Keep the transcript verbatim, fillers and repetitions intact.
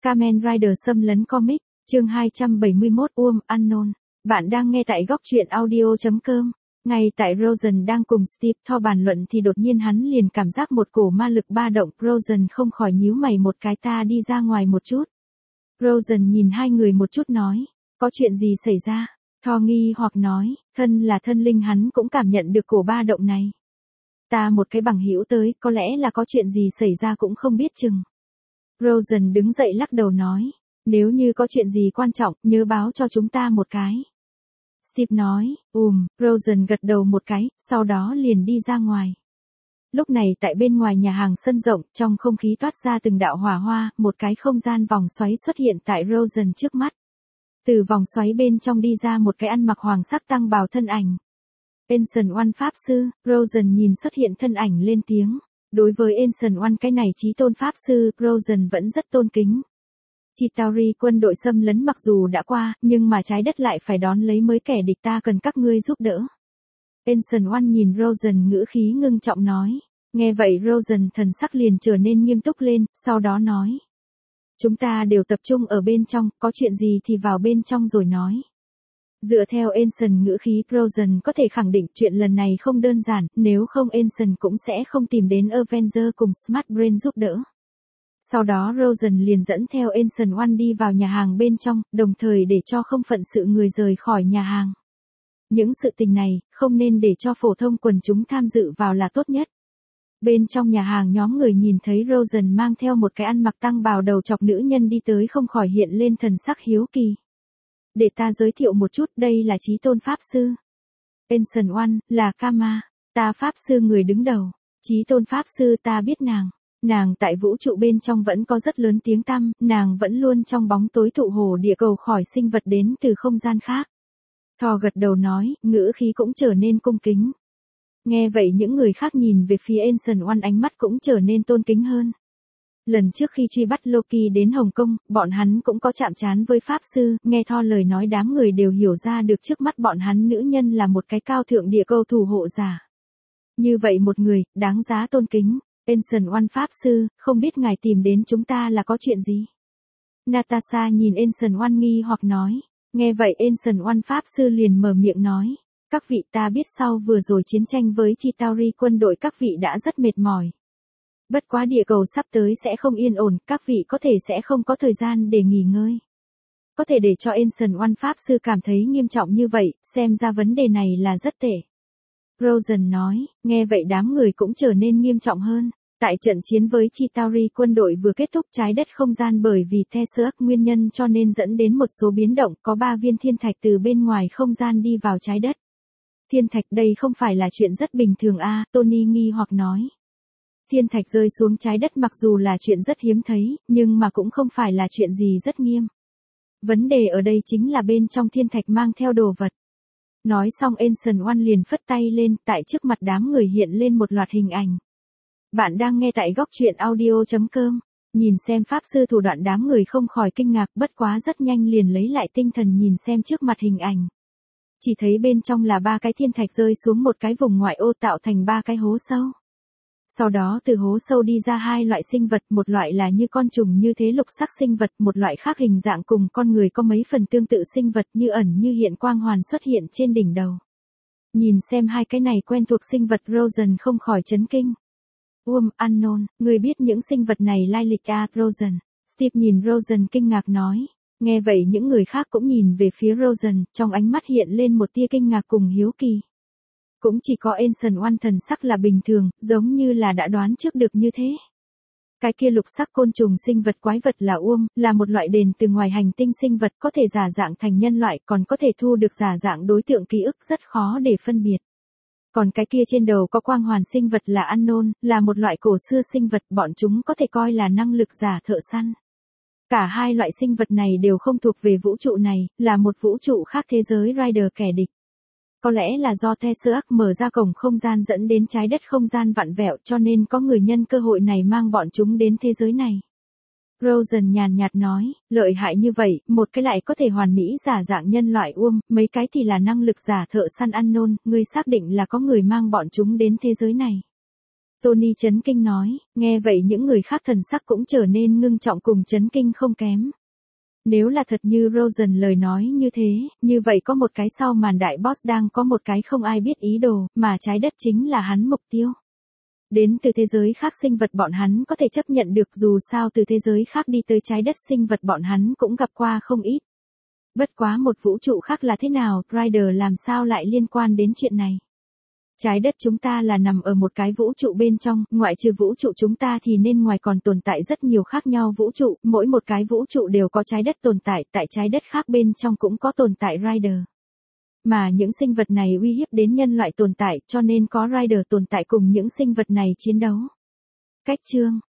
Kamen Rider xâm lấn comic, chương hai trăm bảy mươi mốt Uom Unknown. Bạn đang nghe tại góc truyện audio chấm com. Ngay tại Rosen đang cùng Steve Thor bàn luận thì đột nhiên hắn liền cảm giác một cổ ma lực ba động. Rosen không khỏi nhíu mày một cái, ta đi ra ngoài một chút. Rosen nhìn hai người một chút nói, có chuyện gì xảy ra? Thor nghi hoặc nói, thân là thân linh hắn cũng cảm nhận được cổ ba động này. Ta một cái bằng hữu tới, có lẽ là có chuyện gì xảy ra cũng không biết chừng. Rosen đứng dậy lắc đầu nói, nếu như có chuyện gì quan trọng, nhớ báo cho chúng ta một cái. Steve nói, ùm, Rosen gật đầu một cái, sau đó liền đi ra ngoài. Lúc này tại bên ngoài nhà hàng sân rộng, trong không khí toát ra từng đạo hỏa hoa, một cái không gian vòng xoáy xuất hiện tại Rosen trước mắt. Từ vòng xoáy bên trong đi ra một cái ăn mặc hoàng sắc tăng bào thân ảnh. Ancient One Pháp Sư. Rosen nhìn xuất hiện thân ảnh lên tiếng. Đối với Ancient One cái này chí tôn Pháp Sư, Rosen vẫn rất tôn kính. Chitauri quân đội xâm lấn mặc dù đã qua, nhưng mà trái đất lại phải đón lấy mới kẻ địch, ta cần các ngươi giúp đỡ. Ancient One nhìn Rosen ngữ khí ngưng trọng nói. Nghe vậy Rosen thần sắc liền trở nên nghiêm túc lên, sau đó nói. Chúng ta đều tập trung ở bên trong, có chuyện gì thì vào bên trong rồi nói. Dựa theo Ancient ngữ khí, Rosen có thể khẳng định chuyện lần này không đơn giản, nếu không Ancient cũng sẽ không tìm đến Avenger cùng Smart Brain giúp đỡ. Sau đó Rosen liền dẫn theo Ancient One đi vào nhà hàng bên trong, đồng thời để cho không phận sự người rời khỏi nhà hàng. Những sự tình này, không nên để cho phổ thông quần chúng tham dự vào là tốt nhất. Bên trong nhà hàng nhóm người nhìn thấy Rosen mang theo một cái ăn mặc tăng bào đầu chọc nữ nhân đi tới không khỏi hiện lên thần sắc hiếu kỳ. Để ta giới thiệu một chút, đây là chí tôn Pháp Sư. Ancient One, là Kama, ta Pháp Sư người đứng đầu. Chí tôn Pháp Sư, ta biết nàng. Nàng tại vũ trụ bên trong vẫn có rất lớn tiếng tăm, nàng vẫn luôn trong bóng tối thụ hồ địa cầu khỏi sinh vật đến từ không gian khác. Thor gật đầu nói, ngữ khí cũng trở nên cung kính. Nghe vậy những người khác nhìn về phía Ancient One ánh mắt cũng trở nên tôn kính hơn. Lần trước khi truy bắt Loki đến Hồng Kông, bọn hắn cũng có chạm trán với Pháp Sư, nghe Thor lời nói đám người đều hiểu ra được trước mắt bọn hắn nữ nhân là một cái cao thượng địa cầu thủ hộ giả. Như vậy một người, đáng giá tôn kính. Ancient One Pháp Sư, không biết ngài tìm đến chúng ta là có chuyện gì? Natasha nhìn Ancient One nghi hoặc nói. Nghe vậy Ancient One Pháp Sư liền mở miệng nói. Các vị, ta biết sau vừa rồi chiến tranh với Chitauri quân đội các vị đã rất mệt mỏi. Bất quá địa cầu sắp tới sẽ không yên ổn, các vị có thể sẽ không có thời gian để nghỉ ngơi. Có thể để cho Ancient One Pháp Sư cảm thấy nghiêm trọng như vậy, xem ra vấn đề này là rất tệ. Rosen nói, nghe vậy đám người cũng trở nên nghiêm trọng hơn. Tại trận chiến với Chitauri quân đội vừa kết thúc, trái đất không gian bởi vì Theseus nguyên nhân cho nên dẫn đến một số biến động, có ba viên thiên thạch từ bên ngoài không gian đi vào trái đất. Thiên thạch, đây không phải là chuyện rất bình thường a, à, Tony nghi hoặc nói. Thiên thạch rơi xuống trái đất mặc dù là chuyện rất hiếm thấy, nhưng mà cũng không phải là chuyện gì rất nghiêm. Vấn đề ở đây chính là bên trong thiên thạch mang theo đồ vật. Nói xong Ancient One liền phất tay lên, tại trước mặt đám người hiện lên một loạt hình ảnh. Bạn đang nghe tại góc truyện audio chấm com. Nhìn xem Pháp Sư thủ đoạn đám người không khỏi kinh ngạc, bất quá rất nhanh liền lấy lại tinh thần nhìn xem trước mặt hình ảnh. Chỉ thấy bên trong là ba cái thiên thạch rơi xuống một cái vùng ngoại ô tạo thành ba cái hố sâu. Sau đó từ hố sâu đi ra hai loại sinh vật, một loại là như con trùng như thế lục sắc sinh vật, một loại khác hình dạng cùng con người có mấy phần tương tự sinh vật như ẩn như hiện quang hoàn xuất hiện trên đỉnh đầu. Nhìn xem hai cái này quen thuộc sinh vật, Rosen không khỏi chấn kinh. Uom Unknown, người biết những sinh vật này lai lịch à, Rosen. Steve nhìn Rosen kinh ngạc nói. Nghe vậy những người khác cũng nhìn về phía Rosen, trong ánh mắt hiện lên một tia kinh ngạc cùng hiếu kỳ. Cũng chỉ có Ancient One thần sắc là bình thường, giống như là đã đoán trước được như thế. Cái kia lục sắc côn trùng sinh vật quái vật là Uom, là một loại đền từ ngoài hành tinh sinh vật, có thể giả dạng thành nhân loại, còn có thể thu được giả dạng đối tượng ký ức, rất khó để phân biệt. Còn cái kia trên đầu có quang hoàn sinh vật là Unknown, là một loại cổ xưa sinh vật, bọn chúng có thể coi là năng lực giả thợ săn. Cả hai loại sinh vật này đều không thuộc về vũ trụ này, là một vũ trụ khác thế giới Rider kẻ địch. Có lẽ là do Theseus mở ra cổng không gian dẫn đến trái đất không gian vặn vẹo cho nên có người nhân cơ hội này mang bọn chúng đến thế giới này. Rosen nhàn nhạt nói, lợi hại như vậy, một cái lại có thể hoàn mỹ giả dạng nhân loại Uom, mấy cái thì là năng lực giả thợ săn Unknown, ngươi xác định là có người mang bọn chúng đến thế giới này. Tony chấn kinh nói, nghe vậy những người khác thần sắc cũng trở nên ngưng trọng cùng chấn kinh không kém. Nếu là thật như Rosen lời nói như thế, như vậy có một cái sau màn đại boss đang có một cái không ai biết ý đồ, mà trái đất chính là hắn mục tiêu. Đến từ thế giới khác sinh vật bọn hắn có thể chấp nhận được, dù sao từ thế giới khác đi tới trái đất sinh vật bọn hắn cũng gặp qua không ít. Bất quá một vũ trụ khác là thế nào, Rider làm sao lại liên quan đến chuyện này? Trái đất chúng ta là nằm ở một cái vũ trụ bên trong, ngoại trừ vũ trụ chúng ta thì nên ngoài còn tồn tại rất nhiều khác nhau vũ trụ, mỗi một cái vũ trụ đều có trái đất tồn tại, tại trái đất khác bên trong cũng có tồn tại Rider. Mà những sinh vật này uy hiếp đến nhân loại tồn tại, cho nên có Rider tồn tại cùng những sinh vật này chiến đấu. Cách chương